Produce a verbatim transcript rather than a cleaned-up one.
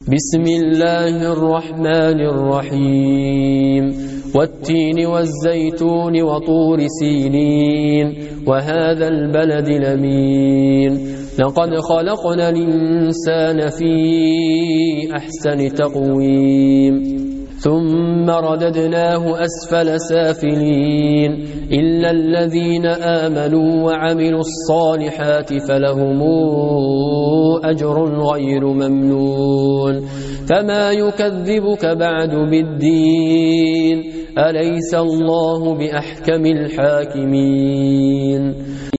بسم الله الرحمن الرحيم والتين والزيتون وطور سينين وهذا البلد الأمين لقد خلقنا الإنسان في أحسن تقويم ثم رددناه أسفل سافلين إلا الذين آمنوا وعملوا الصالحات فلهم أجر غير ممنون فما يكذبك بعد بالدين أليس الله بأحكم الحاكمين